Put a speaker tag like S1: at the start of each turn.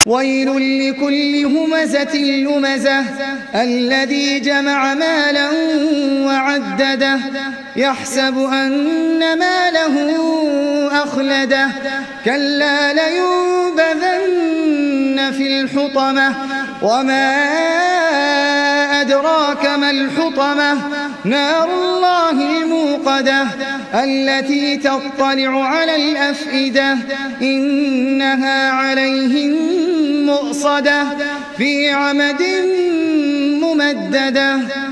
S1: ويل لكل همزة لمزة الذي جمع مالا وعدده يحسب أن ماله أخلده كلا لينبذن في الحطمة وما أدراك ما الحطمة نار الله الموقدة التي تطلع على الأفئدة إنها عليهم مؤصدة في عمد ممددة.